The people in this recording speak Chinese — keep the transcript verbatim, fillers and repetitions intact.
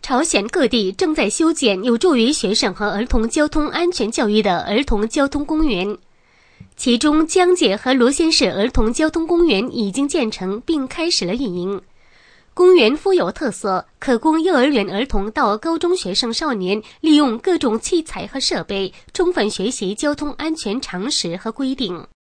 朝鲜各地正在修建有助于学生和儿童交通安全教育的儿童交通公园。其中，江界和罗先市儿童交通公园已经建成并开始了运营。公园富有特色，可供幼儿园儿童到高中学生少年利用各种器材和设备，充分学习交通安全常识和规定。